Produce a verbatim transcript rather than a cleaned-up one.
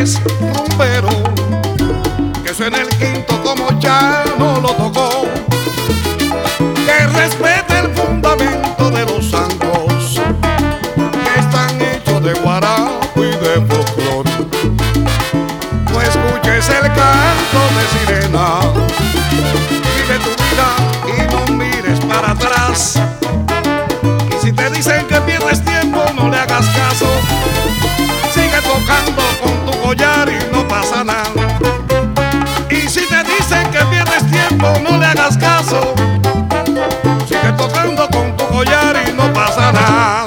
es rumbero, que suene el quinto como ya no lo tocó, que respete el fundamento de los sangos que están hechos de guarapo y de folclor. No escuches el canto de sirena, vive tu vida y no mires para atrás. Y si te dicen que pierdes tiempo, no le hagas caso, sigue tocando con tu collar y no pasa nada. Y si te dicen que pierdes tiempo, no le hagas caso, sigue tocando con tu collar y no pasa nada.